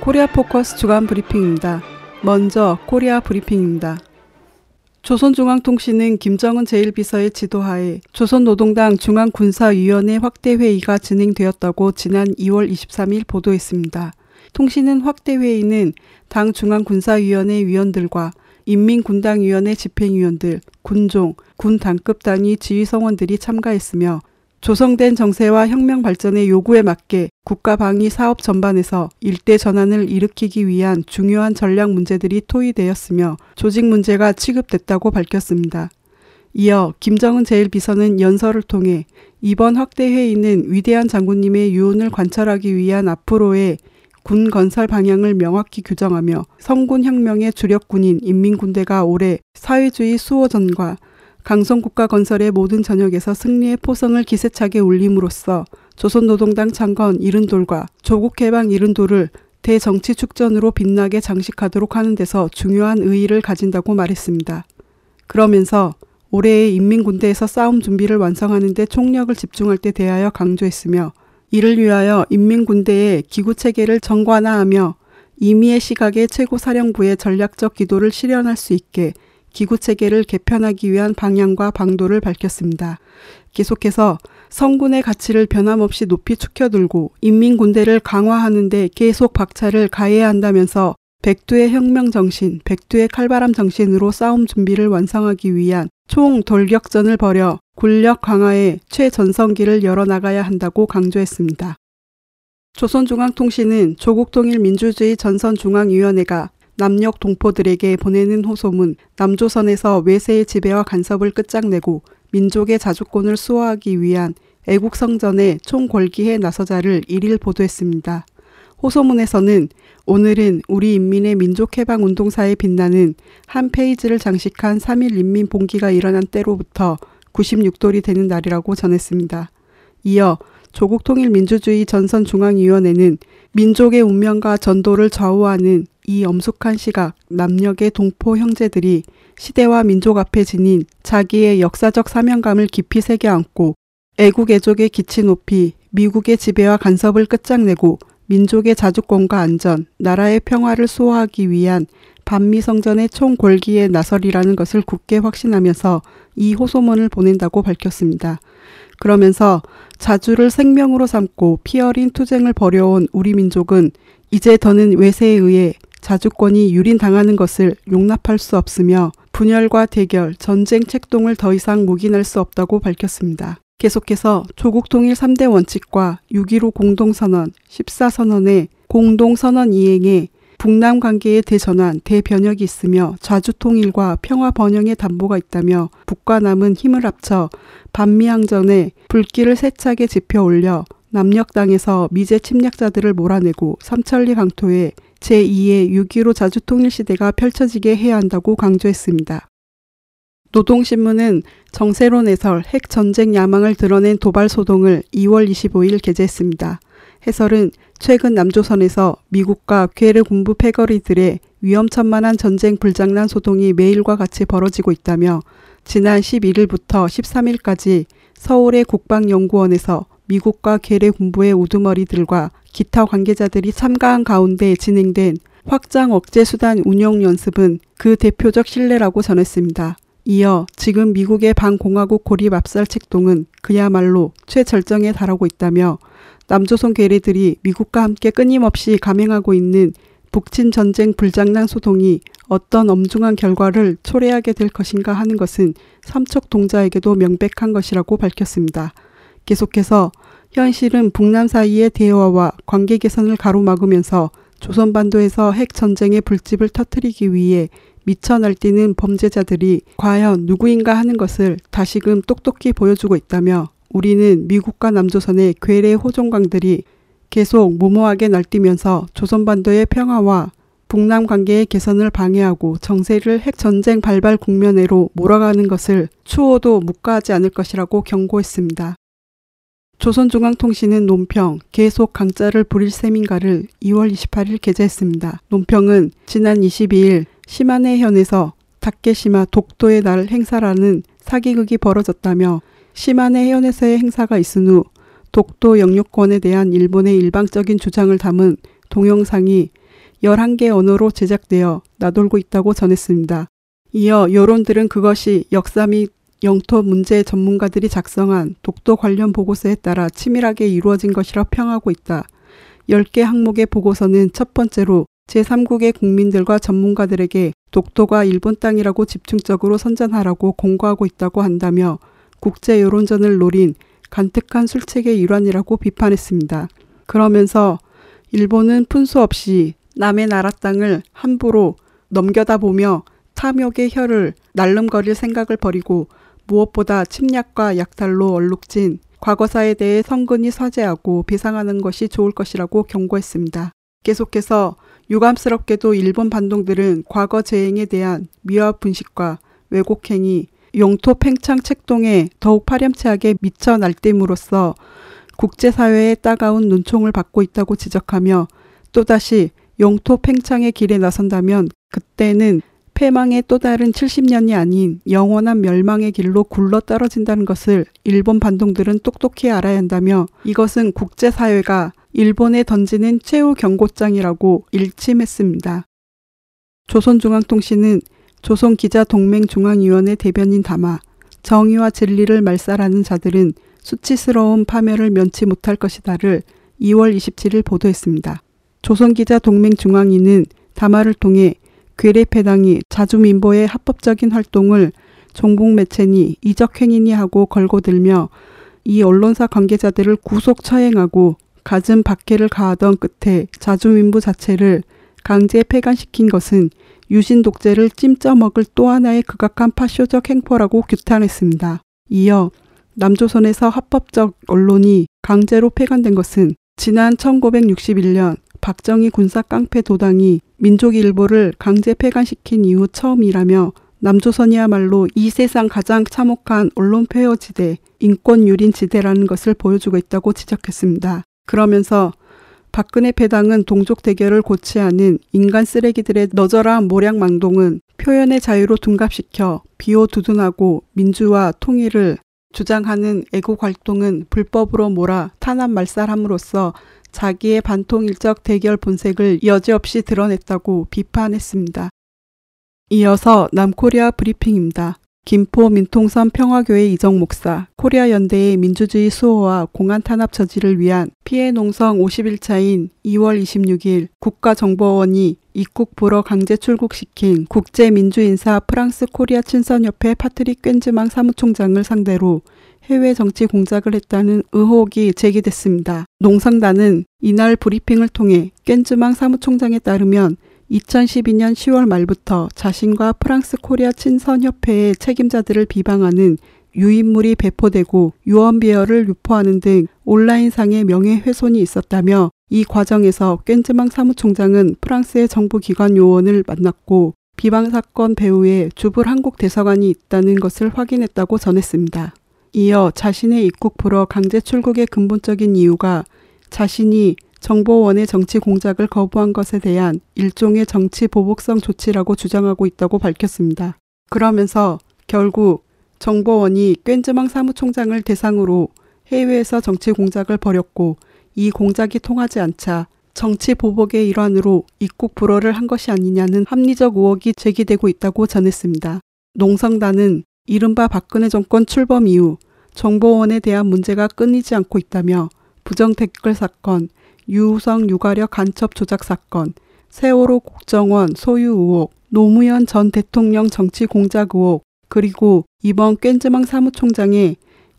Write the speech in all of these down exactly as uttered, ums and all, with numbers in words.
코리아 포커스 주간 브리핑입니다. 먼저 코리아 브리핑입니다. 조선중앙통신은 김정은 제일 비서의 지도하에 조선노동당 중앙군사위원회 확대회의가 진행되었다고 지난 이월 이십삼일 보도했습니다. 통신은 확대회의는 당 중앙군사위원회 위원들과 인민군당위원회 집행위원들, 군종, 군 당급 단위 지휘성원들이 참가했으며 조성된 정세와 혁명 발전의 요구에 맞게 국가방위 사업 전반에서 일대 전환을 일으키기 위한 중요한 전략 문제들이 토의되었으며 조직 문제가 취급됐다고 밝혔습니다. 이어 김정은 제일 비서는 연설을 통해 이번 확대회의는 위대한 장군님의 유운을 관철하기 위한 앞으로의 군 건설 방향을 명확히 규정하며 성군혁명의 주력군인 인민군대가 올해 사회주의 수호전과 강성국가 건설의 모든 전역에서 승리의 포성을 기세차게 울림으로써 조선노동당 창건 일흔돌과 조국해방 일흔돌을 대정치 축전으로 빛나게 장식하도록 하는 데서 중요한 의의를 가진다고 말했습니다. 그러면서 올해의 인민군대에서 싸움 준비를 완성하는 데 총력을 집중할 때 대하여 강조했으며 이를 위하여 인민군대의 기구체계를 정관화하며 이미의 시각의 최고사령부의 전략적 기도를 실현할 수 있게 기구체계를 개편하기 위한 방향과 방도를 밝혔습니다. 계속해서 성군의 가치를 변함없이 높이 축혀들고 인민군대를 강화하는 데 계속 박차를 가해야 한다면서 백두의 혁명정신, 백두의 칼바람 정신으로 싸움 준비를 완성하기 위한 총돌격전을 벌여 군력 강화에 최전성기를 열어나가야 한다고 강조했습니다. 조선중앙통신은 조국통일민주주의 전선중앙위원회가 남녘 동포들에게 보내는 호소문 남조선에서 외세의 지배와 간섭을 끝장내고 민족의 자주권을 수호하기 위한 애국성전의 총궐기에 나서자를 일일 보도했습니다. 호소문에서는 오늘은 우리 인민의 민족해방운동사에 빛나는 한 페이지를 장식한 삼일 인민봉기가 일어난 때로부터 구십육돌이 되는 날이라고 전했습니다. 이어 조국통일민주주의 전선중앙위원회는 민족의 운명과 전도를 좌우하는 이 엄숙한 시각 남녘의 동포 형제들이 시대와 민족 앞에 지닌 자기의 역사적 사명감을 깊이 새겨 안고 애국애족의 기치 높이 미국의 지배와 간섭을 끝장내고 민족의 자주권과 안전, 나라의 평화를 수호하기 위한 반미성전의 총궐기에 나서리라는 것을 굳게 확신하면서 이 호소문을 보낸다고 밝혔습니다. 그러면서 자주를 생명으로 삼고 피 어린 투쟁을 벌여온 우리 민족은 이제 더는 외세에 의해 자주권이 유린당하는 것을 용납할 수 없으며 분열과 대결, 전쟁 책동을 더 이상 묵인할 수 없다고 밝혔습니다. 계속해서 조국통일 삼대 원칙과 육점일오 공동선언, 십사선언의 공동선언 이행에 북남 관계의 대전환, 대변혁이 있으며 자주통일과 평화 번영의 담보가 있다며 북과 남은 힘을 합쳐 반미항전에 불길을 세차게 지펴 올려 남녘 땅에서 미제 침략자들을 몰아내고 삼천리 강토에 제이의 육점일오 자주통일 시대가 펼쳐지게 해야 한다고 강조했습니다. 노동신문은 정세론 해설 핵전쟁 야망을 드러낸 도발소동을 이월 이십오일 게재했습니다. 해설은 최근 남조선에서 미국과 괴뢰 군부 패거리들의 위험천만한 전쟁 불장난 소동이 매일과 같이 벌어지고 있다며 지난 십일일부터 십삼일까지 서울의 국방연구원에서 미국과 괴뢰 군부의 우두머리들과 기타 관계자들이 참가한 가운데 진행된 확장 억제 수단 운용 연습은 그 대표적 신뢰라고 전했습니다. 이어 지금 미국의 반공화국 고립 압살 책동은 그야말로 최절정에 달하고 있다며 남조선 괴뢰들이 미국과 함께 끊임없이 감행하고 있는 북친 전쟁 불장난 소동이 어떤 엄중한 결과를 초래하게 될 것인가 하는 것은 삼척동자에게도 명백한 것이라고 밝혔습니다. 계속해서 현실은 북남 사이의 대화와 관계 개선을 가로막으면서 조선반도에서 핵전쟁의 불집을 터뜨리기 위해 미쳐 날뛰는 범죄자들이 과연 누구인가 하는 것을 다시금 똑똑히 보여주고 있다며 우리는 미국과 남조선의 괴뢰 호종강들이 계속 무모하게 날뛰면서 조선반도의 평화와 북남 관계의 개선을 방해하고 정세를 핵전쟁 발발 국면으로 몰아가는 것을 추호도 묵과하지 않을 것이라고 경고했습니다. 조선중앙통신은 논평, 계속 강짜를 부릴 셈인가를 이월 이십팔일 게재했습니다. 논평은 지난 이십이일 시마네현에서 다케시마 독도의 날 행사라는 사기극이 벌어졌다며 시마네 해연에서의 행사가 있은 후 독도 영유권에 대한 일본의 일방적인 주장을 담은 동영상이 열한 개 언어로 제작되어 나돌고 있다고 전했습니다. 이어 여론들은 그것이 역사 및 영토 문제 전문가들이 작성한 독도 관련 보고서에 따라 치밀하게 이루어진 것이라 평하고 있다. 열 개 항목의 보고서는 첫 번째로 제삼국의 국민들과 전문가들에게 독도가 일본 땅이라고 집중적으로 선전하라고 공고하고 있다고 한다며 국제 여론전을 노린 간특한 술책의 일환이라고 비판했습니다. 그러면서 일본은 푼수 없이 남의 나라 땅을 함부로 넘겨다 보며 탐욕의 혀를 날름거릴 생각을 버리고 무엇보다 침략과 약탈로 얼룩진 과거사에 대해 성근히 사죄하고 배상하는 것이 좋을 것이라고 경고했습니다. 계속해서 유감스럽게도 일본 반동들은 과거 재행에 대한 미화 분식과 왜곡행위, 영토 팽창 책동에 더욱 파렴치하게 미쳐 날뛰므로써 국제사회의 따가운 눈총을 받고 있다고 지적하며 또다시 영토 팽창의 길에 나선다면 그때는 패망의 또 다른 칠십 년이 아닌 영원한 멸망의 길로 굴러 떨어진다는 것을 일본 반동들은 똑똑히 알아야 한다며 이것은 국제사회가 일본에 던지는 최후 경고장이라고 일침했습니다. 조선중앙통신은 조선기자동맹중앙위원회 대변인 담아 정의와 진리를 말살하는 자들은 수치스러운 파멸을 면치 못할 것이다를 이월 이십칠일 보도했습니다. 조선기자동맹중앙위는 담화를 통해 괴뢰패당이 자주민보의 합법적인 활동을 종북매체니 이적행위니 하고 걸고들며 이 언론사 관계자들을 구속 처행하고 갖은 박해를 가하던 끝에 자주민보 자체를 강제 폐간시킨 것은 유신 독재를 찜쪄먹을 또 하나의 극악한 파쇼적 행포라고 규탄했습니다. 이어 남조선에서 합법적 언론이 강제로 폐간된 것은 지난 천구백육십일 년 박정희 군사 깡패 도당이 민족일보를 강제 폐간시킨 이후 처음이라며 남조선이야말로 이 세상 가장 참혹한 언론 폐허지대, 인권 유린 지대라는 것을 보여주고 있다고 지적했습니다. 그러면서 박근혜 패당은 동족 대결을 고치 않은 인간 쓰레기들의 너절한 모략망동은 표현의 자유로 둔갑시켜 비호두둔하고 민주화 통일을 주장하는 애국 활동은 불법으로 몰아 탄압 말살함으로써 자기의 반통일적 대결 본색을 여지없이 드러냈다고 비판했습니다. 이어서 남코리아 브리핑입니다. 김포 민통선 평화교회 이정 목사, 코리아 연대의 민주주의 수호와 공안 탄압 저지를 위한 피해 농성 오십일 차인 이월 이십육일 국가정보원이 입국 불허 강제 출국시킨 국제민주인사 프랑스 코리아 친선협회 파트릭 꽌즈망 사무총장을 상대로 해외 정치 공작을 했다는 의혹이 제기됐습니다. 농성단은 이날 브리핑을 통해 꽌즈망 사무총장에 따르면 이천십이 년 시월 말부터 자신과 프랑스 코리아 친선협회의 책임자들을 비방하는 유인물이 배포되고 유언비어를 유포하는 등 온라인상의 명예훼손이 있었다며 이 과정에서 꽌즈망 사무총장은 프랑스의 정부기관 요원을 만났고 비방사건 배후에 주불 한국 대사관이 있다는 것을 확인했다고 전했습니다. 이어 자신의 입국 불허 강제 출국의 근본적인 이유가 자신이 정보원의 정치 공작을 거부한 것에 대한 일종의 정치 보복성 조치라고 주장하고 있다고 밝혔습니다. 그러면서 결국 정보원이 꽌즈망 사무총장을 대상으로 해외에서 정치 공작을 벌였고 이 공작이 통하지 않자 정치 보복의 일환으로 입국 불허를 한 것이 아니냐는 합리적 의혹이 제기되고 있다고 전했습니다. 농성단은 이른바 박근혜 정권 출범 이후 정보원에 대한 문제가 끊이지 않고 있다며 부정 댓글 사건, 유우성 유가력 간첩 조작 사건, 세월호 국정원 소유 의혹, 노무현 전 대통령 정치 공작 의혹, 그리고 이번 꽌즈망 사무총장의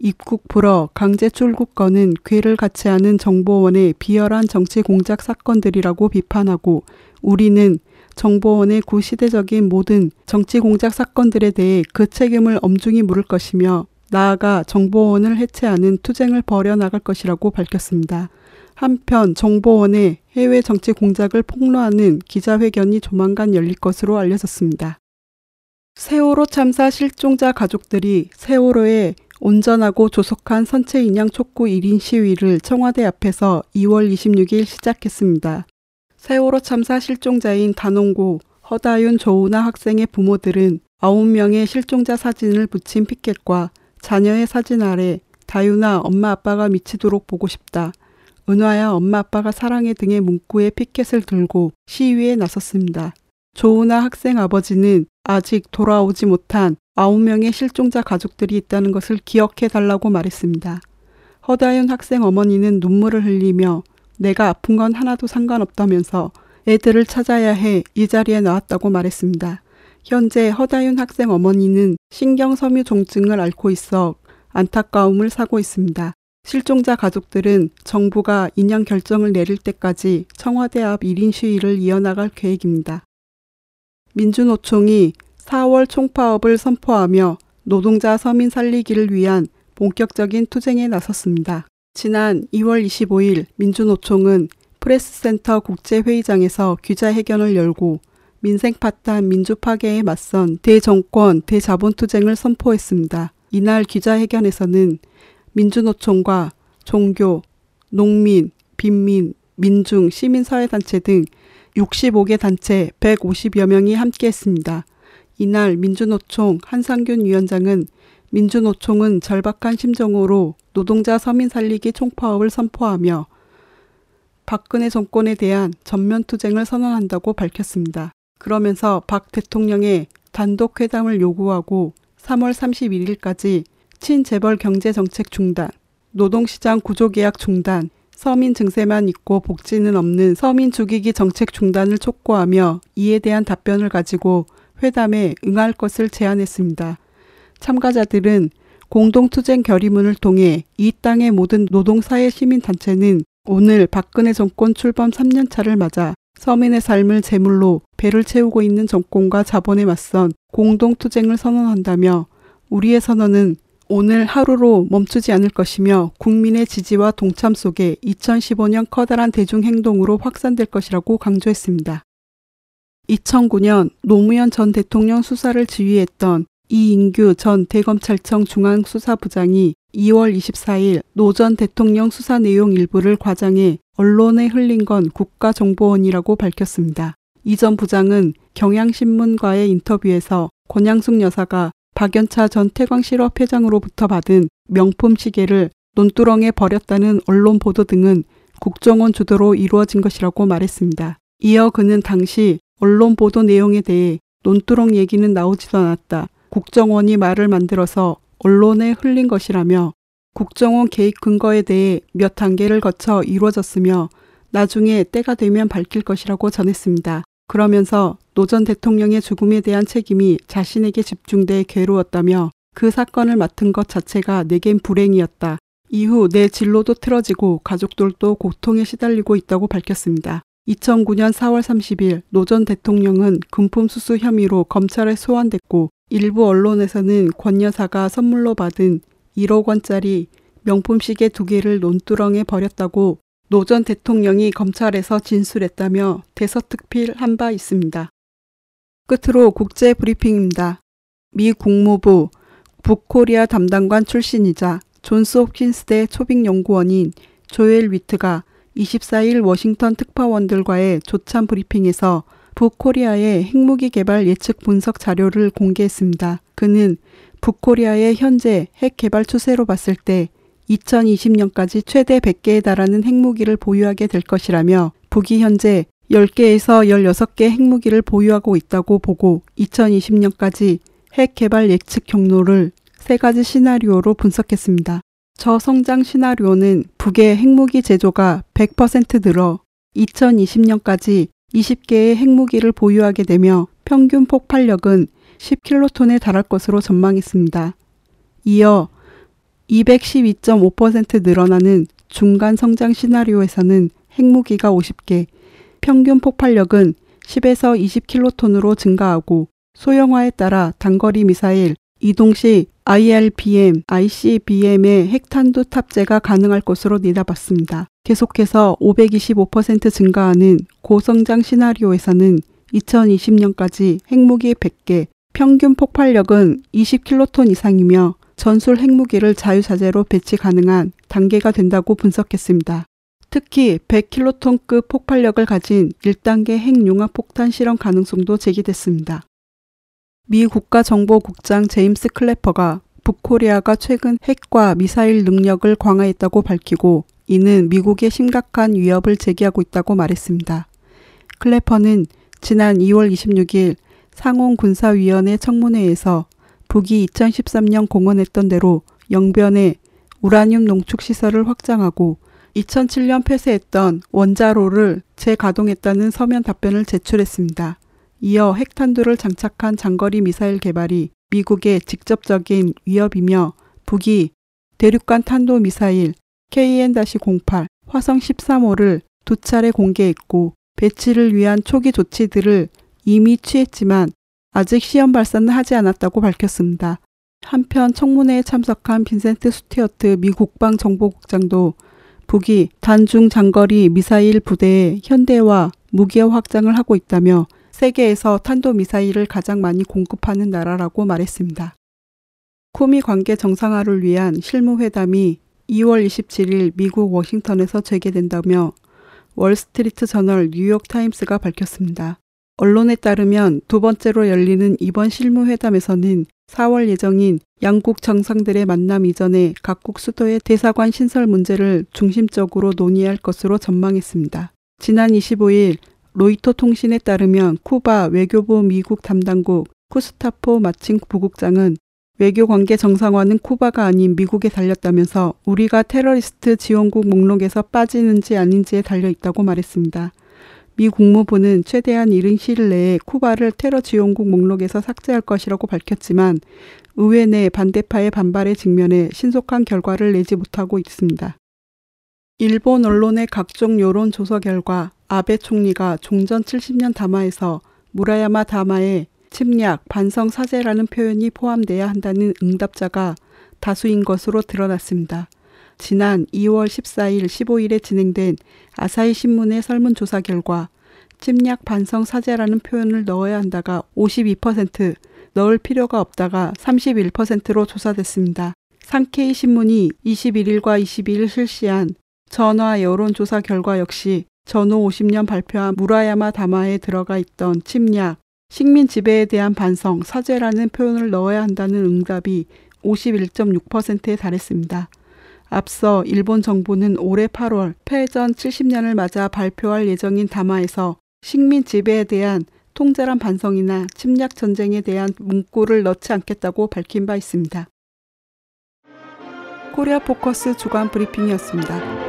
입국 불허 강제 출국 건은 궤를 같이 하는 정보원의 비열한 정치 공작 사건들이라고 비판하고 우리는 정보원의 구시대적인 모든 정치 공작 사건들에 대해 그 책임을 엄중히 물을 것이며 나아가 정보원을 해체하는 투쟁을 벌여나갈 것이라고 밝혔습니다. 한편 정보원의 해외 정치 공작을 폭로하는 기자회견이 조만간 열릴 것으로 알려졌습니다. 세월호 참사 실종자 가족들이 세월호에 온전하고 조속한 선체 인양 촉구 일 인 시위를 청와대 앞에서 이월 이십육일 시작했습니다. 세월호 참사 실종자인 단원고 허다윤 조우나 학생의 부모들은 아홉 명의 실종자 사진을 붙인 피켓과 자녀의 사진 아래 다윤아 엄마 아빠가 미치도록 보고 싶다. 은화야 엄마 아빠가 사랑해 등의 문구에 피켓을 들고 시위에 나섰습니다. 조은하 학생 아버지는 아직 돌아오지 못한 아홉 명의 실종자 가족들이 있다는 것을 기억해 달라고 말했습니다. 허다윤 학생 어머니는 눈물을 흘리며 내가 아픈 건 하나도 상관없다면서 애들을 찾아야 해 이 자리에 나왔다고 말했습니다. 현재 허다윤 학생 어머니는 신경섬유종증을 앓고 있어 안타까움을 사고 있습니다. 실종자 가족들은 정부가 인양 결정을 내릴 때까지 청와대 앞 일 인 시위를 이어나갈 계획입니다. 민주노총이 사월 총파업을 선포하며 노동자 서민 살리기를 위한 본격적인 투쟁에 나섰습니다. 지난 이월 이십오일 민주노총은 프레스센터 국제회의장에서 기자회견을 열고 민생 파탄 민주 파괴에 맞선 대정권 대자본투쟁을 선포했습니다. 이날 기자회견에서는 민주노총과 종교, 농민, 빈민, 민중, 시민사회단체 등 육십오 개 단체 백오십여 명이 함께했습니다. 이날 민주노총 한상균 위원장은 민주노총은 절박한 심정으로 노동자 서민 살리기 총파업을 선포하며 박근혜 정권에 대한 전면투쟁을 선언한다고 밝혔습니다. 그러면서 박 대통령의 단독회담을 요구하고 삼월 삼십일일까지 친재벌 경제정책 중단, 노동시장 구조개혁 중단, 서민 증세만 있고 복지는 없는 서민 죽이기 정책 중단을 촉구하며 이에 대한 답변을 가지고 회담에 응할 것을 제안했습니다. 참가자들은 공동투쟁 결의문을 통해 이 땅의 모든 노동사회 시민단체는 오늘 박근혜 정권 출범 삼 년 차를 맞아 서민의 삶을 제물로 배를 채우고 있는 정권과 자본에 맞선 공동투쟁을 선언한다며 우리의 선언은 오늘 하루로 멈추지 않을 것이며 국민의 지지와 동참 속에 이천십오 년 커다란 대중행동으로 확산될 것이라고 강조했습니다. 이천구 년 노무현 전 대통령 수사를 지휘했던 이인규 전 대검찰청 중앙수사부장이 이월 이십사일 노 전 대통령 수사 내용 일부를 과장해 언론에 흘린 건 국가정보원이라고 밝혔습니다. 이 전 부장은 경향신문과의 인터뷰에서 권양숙 여사가 박연차 전 태광실업 회장으로부터 받은 명품 시계를 논두렁에 버렸다는 언론 보도 등은 국정원 주도로 이루어진 것이라고 말했습니다. 이어 그는 당시 언론 보도 내용에 대해 논두렁 얘기는 나오지도 않았다. 국정원이 말을 만들어서 언론에 흘린 것이라며 국정원 개입 근거에 대해 몇 단계를 거쳐 이루어졌으며 나중에 때가 되면 밝힐 것이라고 전했습니다. 그러면서 노 전 대통령의 죽음에 대한 책임이 자신에게 집중돼 괴로웠다며 그 사건을 맡은 것 자체가 내겐 불행이었다. 이후 내 진로도 틀어지고 가족들도 고통에 시달리고 있다고 밝혔습니다. 이천구 년 사월 삼십일 노 전 대통령은 금품 수수 혐의로 검찰에 소환됐고 일부 언론에서는 권 여사가 선물로 받은 일억 원짜리 명품 시계 두 개를 논두렁에 버렸다고 노 전 대통령이 검찰에서 진술했다며 대서특필한 바 있습니다. 끝으로 국제 브리핑입니다. 미 국무부 북코리아 담당관 출신이자 존스 홉킨스대 초빙연구원인 조엘 위트가 이십사일 워싱턴 특파원들과의 조참 브리핑에서 북코리아의 핵무기 개발 예측 분석 자료를 공개했습니다. 그는 북코리아의 현재 핵 개발 추세로 봤을 때 이천이십 년까지 최대 백 개에 달하는 핵무기를 보유하게 될 것이라며 북이 현재 열 개에서 열여섯 개 핵무기를 보유하고 있다고 보고 이천이십 년까지 핵 개발 예측 경로를 세 가지 시나리오로 분석했습니다. 저성장 시나리오는 북의 핵무기 제조가 백 퍼센트 늘어 이천이십 년까지 이십 개의 핵무기를 보유하게 되며 평균 폭발력은 십 킬로톤에 달할 것으로 전망했습니다. 이어 이백십이 점 오 퍼센트 늘어나는 중간 성장 시나리오에서는 핵무기가 오십 개, 평균 폭발력은 십에서 이십 킬로톤으로 증가하고 소형화에 따라 단거리 미사일, 이동 시 아이알비엠, 아이씨비엠의 핵탄두 탑재가 가능할 것으로 내다봤습니다. 계속해서 오백이십오 퍼센트 증가하는 고성장 시나리오에서는 이천이십 년까지 핵무기 백 개, 평균 폭발력은 이십 킬로톤 이상이며 전술 핵무기를 자유자재로 배치 가능한 단계가 된다고 분석했습니다. 특히 백 킬로톤급 폭발력을 가진 일 단계 핵융합폭탄 실험 가능성도 제기됐습니다. 미 국가정보국장 제임스 클래퍼가 북코리아가 최근 핵과 미사일 능력을 강화했다고 밝히고 이는 미국에 심각한 위협을 제기하고 있다고 말했습니다. 클래퍼는 지난 이월 이십육일 상원군사위원회 청문회에서 북이 이천십삼 년 공언했던 대로 영변에 우라늄 농축시설을 확장하고 이천칠 년 폐쇄했던 원자로를 재가동했다는 서면 답변을 제출했습니다. 이어 핵탄두를 장착한 장거리 미사일 개발이 미국의 직접적인 위협이며 북이 대륙간 탄도미사일 케이엔 공팔, 화성 십삼 호를 두 차례 공개했고 배치를 위한 초기 조치들을 이미 취했지만 아직 시험 발사는 하지 않았다고 밝혔습니다. 한편 청문회에 참석한 빈센트 스튜어트 미 국방정보국장도 북이 단중 장거리 미사일 부대의 현대화, 무기화 확장을 하고 있다며 세계에서 탄도미사일을 가장 많이 공급하는 나라라고 말했습니다. 쿠미 관계 정상화를 위한 실무회담이 이월 이십칠일 미국 워싱턴에서 재개된다며 월스트리트 저널 뉴욕타임스가 밝혔습니다. 언론에 따르면 두 번째로 열리는 이번 실무회담에서는 사월 예정인 양국 정상들의 만남 이전에 각국 수도의 대사관 신설 문제를 중심적으로 논의할 것으로 전망했습니다. 지난 이십오일 로이터 통신에 따르면 쿠바 외교부 미국 담당국 쿠스타포 마칭 부국장은 외교관계 정상화는 쿠바가 아닌 미국에 달렸다면서 우리가 테러리스트 지원국 목록에서 빠지는지 아닌지에 달려있다고 말했습니다. 미 국무부는 최대한 이른 시일 내에 쿠바를 테러 지원국 목록에서 삭제할 것이라고 밝혔지만 의회 내 반대파의 반발에 직면해 신속한 결과를 내지 못하고 있습니다. 일본 언론의 각종 여론조사 결과 아베 총리가 종전 칠십 년 담화에서 무라야마 다마의 침략, 반성 사죄라는 표현이 포함돼야 한다는 응답자가 다수인 것으로 드러났습니다. 지난 이월 십사일, 십오일에 진행된 아사히 신문의 설문조사 결과 침략, 반성 사죄라는 표현을 넣어야 한다가 오십이 퍼센트, 넣을 필요가 없다가 삼십일 퍼센트로 조사됐습니다. 산케이 신문이 이십일일과 이십이일 실시한 전화 여론조사 결과 역시 전후 오십 년 발표한 무라야마 담화에 들어가 있던 침략, 식민 지배에 대한 반성, 사죄라는 표현을 넣어야 한다는 응답이 오십일 점 육 퍼센트에 달했습니다. 앞서 일본 정부는 올해 팔월 패전 칠십 년을 맞아 발표할 예정인 담화에서 식민 지배에 대한 통절한 반성이나 침략 전쟁에 대한 문구를 넣지 않겠다고 밝힌 바 있습니다. 코리아 포커스 주간 브리핑이었습니다.